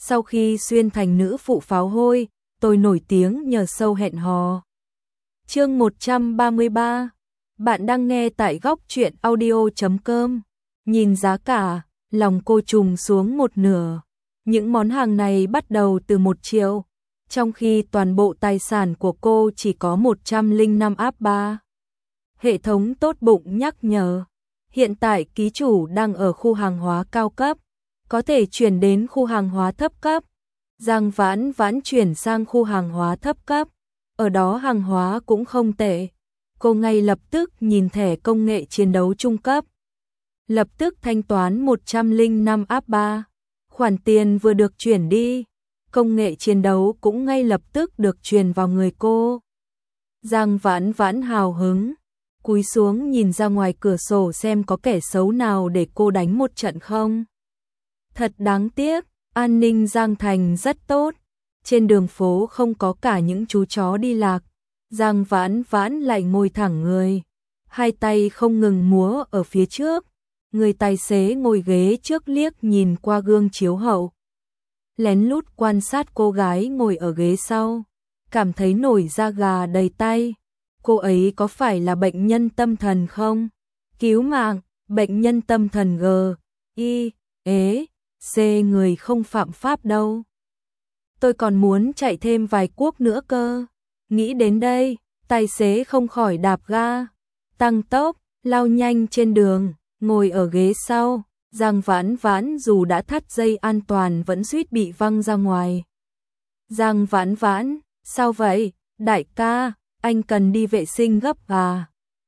Sau khi xuyên thành nữ phụ pháo hôi, tôi nổi tiếng nhờ show hẹn hò. Chương 133. Bạn đang nghe tại góc truyện audio.com. Nhìn giá cả, lòng cô trùng xuống một nửa. Những món hàng này bắt đầu từ 1 triệu, trong khi toàn bộ tài sản của cô chỉ có 105 áp-3. Hệ thống tốt bụng nhắc nhở. Hiện tại ký chủ đang ở khu hàng hóa cao cấp, có thể chuyển đến khu hàng hóa thấp cấp. Giang Vãn Vãn chuyển sang khu hàng hóa thấp cấp, ở đó hàng hóa cũng không tệ. Cô ngay lập tức nhìn thẻ công nghệ chiến đấu trung cấp, lập tức thanh toán 105 áp-3. Khoản tiền vừa được chuyển đi, công nghệ chiến đấu cũng ngay lập tức được truyền vào người cô. Giang Vãn Vãn hào hứng, cúi xuống nhìn ra ngoài cửa sổ xem có kẻ xấu nào để cô đánh một trận không. Thật đáng tiếc, an ninh Giang Thành rất tốt, trên đường phố không có cả những chú chó đi lạc. Giang Vãn Vãn lại ngồi thẳng người, hai tay không ngừng múa ở phía trước. Người tài xế ngồi ghế trước liếc nhìn qua gương chiếu hậu, lén lút quan sát cô gái ngồi ở ghế sau, cảm thấy nổi da gà đầy tay. Cô ấy có phải là bệnh nhân tâm thần không? Cứu mạng, bệnh nhân tâm thần G, I, ế, C người không phạm pháp đâu. Tôi còn muốn chạy thêm vài quốc nữa cơ. Nghĩ đến đây, tài xế không khỏi đạp ga, tăng tốc, lao nhanh trên đường, ngồi ở ghế sau. Giang Vãn Vãn dù đã thắt dây an toàn vẫn suýt bị văng ra ngoài. Giang Vãn Vãn, sao vậy? Đại ca, anh cần đi vệ sinh gấp à?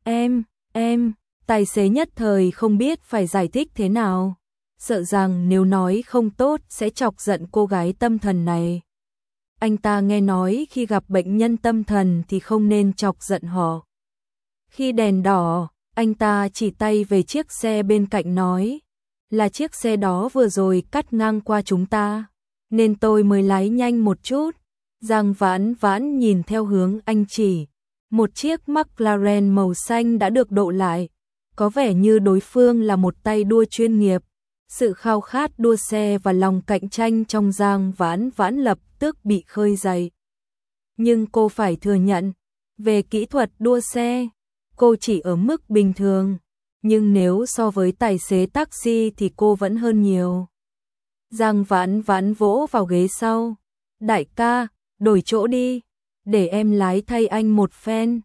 Em, tài xế nhất thời không biết phải giải thích thế nào. Sợ rằng nếu nói không tốt sẽ chọc giận cô gái tâm thần này. Anh ta nghe nói khi gặp bệnh nhân tâm thần thì không nên chọc giận họ. Khi đèn đỏ, anh ta chỉ tay về chiếc xe bên cạnh nói, là chiếc xe đó vừa rồi cắt ngang qua chúng ta, nên tôi mới lái nhanh một chút. Giang Vãn Vãn nhìn theo hướng anh chỉ, một chiếc McLaren màu xanh đã được độ lại, có vẻ như đối phương là một tay đua chuyên nghiệp. Sự khao khát đua xe và lòng cạnh tranh trong Giang Vãn Vãn lập tức bị khơi dậy. Nhưng cô phải thừa nhận, về kỹ thuật đua xe, cô chỉ ở mức bình thường, nhưng nếu so với tài xế taxi thì cô vẫn hơn nhiều. Giang Vãn Vãn vỗ vào ghế sau, đại ca, đổi chỗ đi, để em lái thay anh một phen.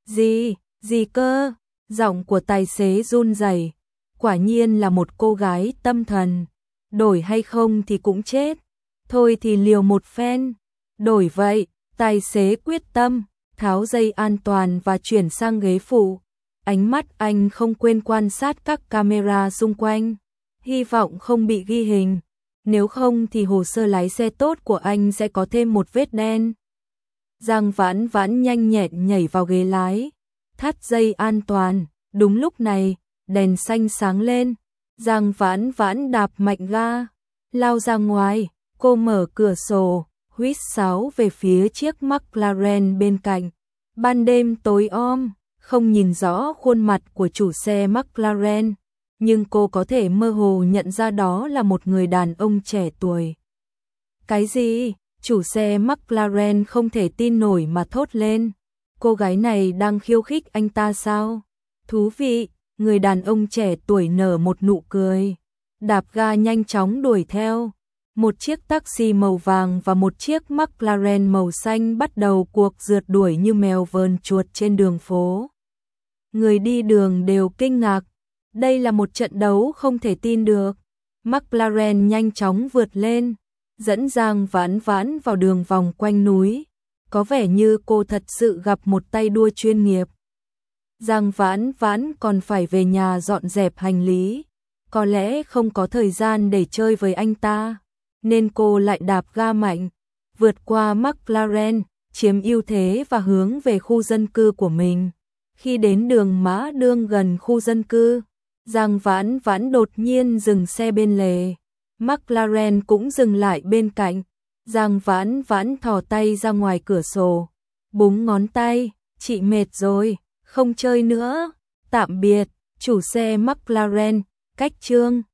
Gì cơ? Giọng của tài xế run rẩy. Quả nhiên là một cô gái tâm thần, đổi hay không thì cũng chết, thôi thì liều một phen. Đổi vậy, tài xế quyết tâm, tháo dây an toàn và chuyển sang ghế phụ. Ánh mắt anh không quên quan sát các camera xung quanh, hy vọng không bị ghi hình, nếu không thì hồ sơ lái xe tốt của anh sẽ có thêm một vết đen. Giang Vãn Vãn nhanh nhẹn nhảy vào ghế lái, thắt dây an toàn. Đúng lúc này, đèn xanh sáng lên, Giang Vãn Vãn đạp mạnh ga, lao ra ngoài. Cô mở cửa sổ, huýt sáo về phía chiếc McLaren bên cạnh. Ban đêm tối om, không nhìn rõ khuôn mặt của chủ xe McLaren, nhưng cô có thể mơ hồ nhận ra đó là một người đàn ông trẻ tuổi. Cái gì? Chủ xe McLaren không thể tin nổi mà thốt lên. Cô gái này đang khiêu khích anh ta sao? Thú vị. Người đàn ông trẻ tuổi nở một nụ cười, đạp ga nhanh chóng đuổi theo. Một chiếc taxi màu vàng và một chiếc McLaren màu xanh bắt đầu cuộc rượt đuổi như mèo vờn chuột trên đường phố. Người đi đường đều kinh ngạc, đây là một trận đấu không thể tin được. McLaren nhanh chóng vượt lên, dẫn Giang Vãn Vãn vào đường vòng quanh núi. Có vẻ như cô thật sự gặp một tay đua chuyên nghiệp. Giang Vãn Vãn còn phải về nhà dọn dẹp hành lý, có lẽ không có thời gian để chơi với anh ta, nên cô lại đạp ga mạnh, vượt qua McLaren, chiếm ưu thế và hướng về khu dân cư của mình. Khi đến đường Mã Đương gần khu dân cư, Giang Vãn Vãn đột nhiên dừng xe bên lề, McLaren cũng dừng lại bên cạnh. Giang Vãn Vãn thò tay ra ngoài cửa sổ, búng ngón tay, chị mệt rồi, không chơi nữa, tạm biệt. Chủ xe McLaren, cách chương